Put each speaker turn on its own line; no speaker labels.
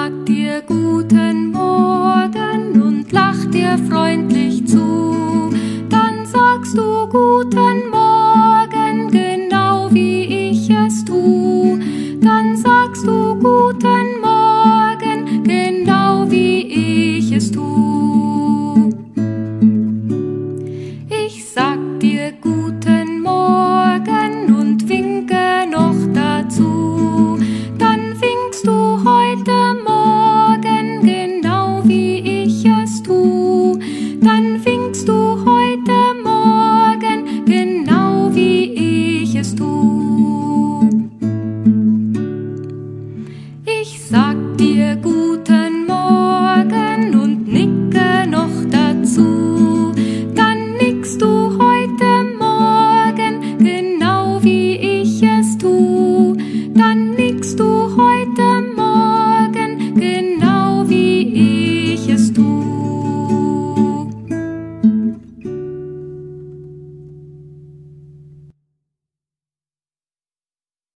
sag dir guten Morgen und lach dir freundlich zu. Dann sagst du guten Morgen, genau wie ich es tu. Dann sagst du guten Morgen, genau wie ich es tu. Ich sag dir guten Morgen und winke noch dazu. Dann winkst du heute Morgen, genau wie ich es tu. Dann winkst du heute Morgen, genau wie ich es tu. Ich sag dir